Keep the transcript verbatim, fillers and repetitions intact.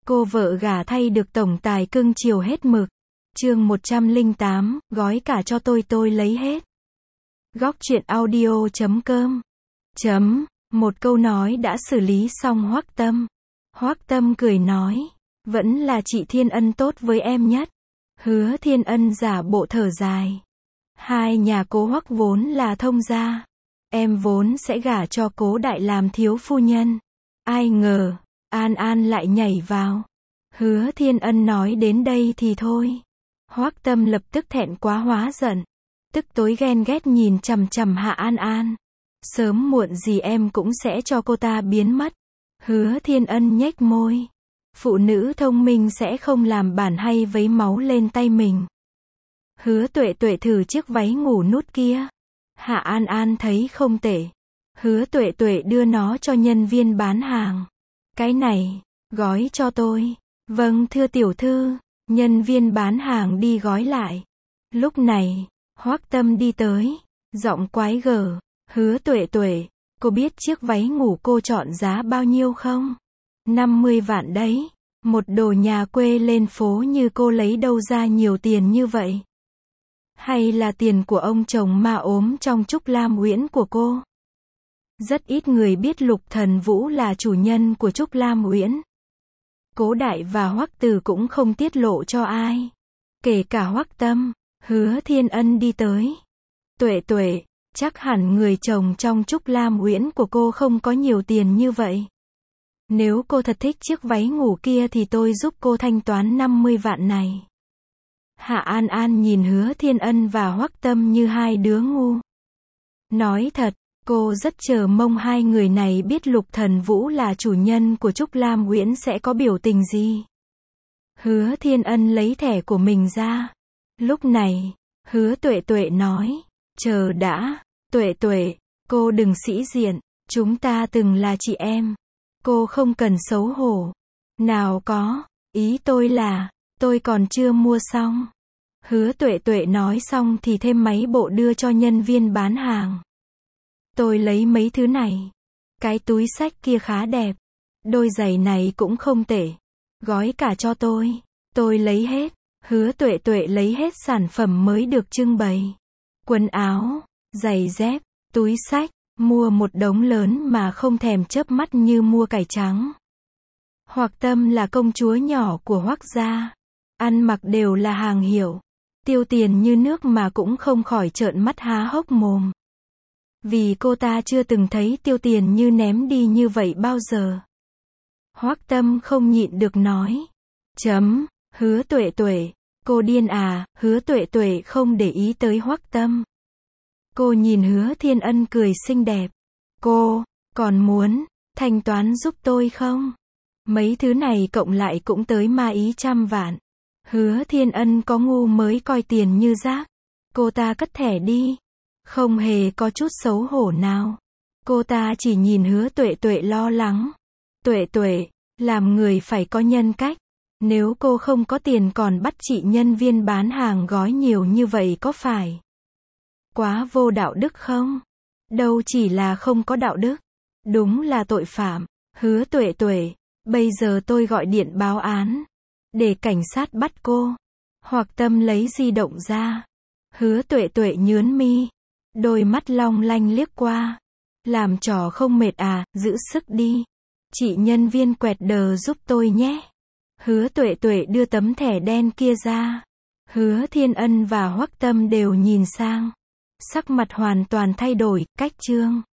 Cô vợ gả thay được tổng tài cưng chiều hết mực. Chương một trăm lẻ tám, gói cả cho tôi tôi lấy hết. Góc truyện audio chấm com. Chấm, một câu nói đã xử lý xong Hoắc Tâm. Hoắc Tâm cười nói, vẫn là chị Thiên Ân tốt với em nhất. Hứa Thiên Ân giả bộ thở dài. Hai nhà cố Hoắc vốn là thông gia. Em vốn sẽ gả cho cố đại làm thiếu phu nhân. Ai ngờ, An An lại nhảy vào. Hứa Thiên Ân nói đến đây thì thôi. Hoắc Tâm lập tức thẹn quá hóa giận. Tức tối ghen ghét nhìn chằm chằm Hạ An An. Sớm muộn gì em cũng sẽ cho cô ta biến mất. Hứa Thiên Ân nhếch môi. Phụ nữ thông minh sẽ không làm bản hay vấy máu lên tay mình. Hứa Tuệ Tuệ thử chiếc váy ngủ nút kia. Hạ An An thấy không tệ. Hứa Tuệ Tuệ đưa nó cho nhân viên bán hàng. Cái này, gói cho tôi. Vâng thưa tiểu thư. Nhân viên bán hàng đi gói lại. Lúc này, Hoắc Tâm đi tới. Giọng quái gở. Hứa Tuệ Tuệ, cô biết chiếc váy ngủ cô chọn giá bao nhiêu không? năm mươi vạn đấy. Một đồ nhà quê lên phố như cô lấy đâu ra nhiều tiền như vậy? Hay là tiền của ông chồng ma ốm trong Trúc Lam Uyển của cô? Rất ít người biết Lục Thần Vũ là chủ nhân của Trúc Lam Uyển. Cố Đại và Hoắc Từ cũng không tiết lộ cho ai. Kể cả Hoắc Tâm. Hứa Thiên Ân đi tới. Tuệ Tuệ, chắc hẳn người chồng trong Trúc Lam Uyển của cô không có nhiều tiền như vậy. Nếu cô thật thích chiếc váy ngủ kia thì tôi giúp cô thanh toán năm mươi vạn này. Hạ An An nhìn Hứa Thiên Ân và Hoắc Tâm như hai đứa ngu. Nói thật, cô rất chờ mong hai người này biết Lục Thần Vũ là chủ nhân của Trúc Lam Uyển sẽ có biểu tình gì. Hứa Thiên Ân lấy thẻ của mình ra. Lúc này, Hứa Tuệ Tuệ nói, chờ đã, Tuệ Tuệ, cô đừng sĩ diện, chúng ta từng là chị em. Cô không cần xấu hổ. Nào có, ý tôi là, tôi còn chưa mua xong. Hứa Tuệ Tuệ nói xong thì thêm máy bộ đưa cho nhân viên bán hàng. Tôi lấy mấy thứ này. Cái túi xách kia khá đẹp. Đôi giày này cũng không tệ. Gói cả cho tôi. Tôi lấy hết. Hứa Tuệ Tuệ lấy hết sản phẩm mới được trưng bày. Quần áo, giày dép, túi xách. Mua một đống lớn mà không thèm chớp mắt như mua cải trắng. Hoắc Tâm là công chúa nhỏ của Hoắc gia. Ăn mặc đều là hàng hiệu. Tiêu tiền như nước mà cũng không khỏi trợn mắt há hốc mồm. Vì cô ta chưa từng thấy tiêu tiền như ném đi như vậy bao giờ. Hoắc Tâm không nhịn được nói. Chấm, Hứa Tuệ Tuệ, cô điên à? Hứa Tuệ Tuệ không để ý tới Hoắc Tâm. Cô nhìn Hứa Thiên Ân cười xinh đẹp. Cô, còn muốn, thanh toán giúp tôi không? Mấy thứ này cộng lại cũng tới ma ý trăm vạn. Hứa Thiên Ân có ngu mới coi tiền như rác. Cô ta cất thẻ đi. Không hề có chút xấu hổ nào. Cô ta chỉ nhìn Hứa Tuệ Tuệ lo lắng. Tuệ Tuệ, làm người phải có nhân cách. Nếu cô không có tiền còn bắt chị nhân viên bán hàng gói nhiều như vậy có phải quá vô đạo đức không? Đâu chỉ là không có đạo đức. Đúng là tội phạm. Hứa Tuệ Tuệ, bây giờ tôi gọi điện báo án. Để cảnh sát bắt cô. Hoắc Tâm lấy di động ra. Hứa Tuệ Tuệ nhướng mi. Đôi mắt long lanh liếc qua. Làm trò không mệt à, giữ sức đi. Chị nhân viên quẹt đờ giúp tôi nhé. Hứa Tuệ Tuệ đưa tấm thẻ đen kia ra. Hứa Thiên Ân và Hoắc Tâm đều nhìn sang. Sắc mặt hoàn toàn thay đổi, cách chương.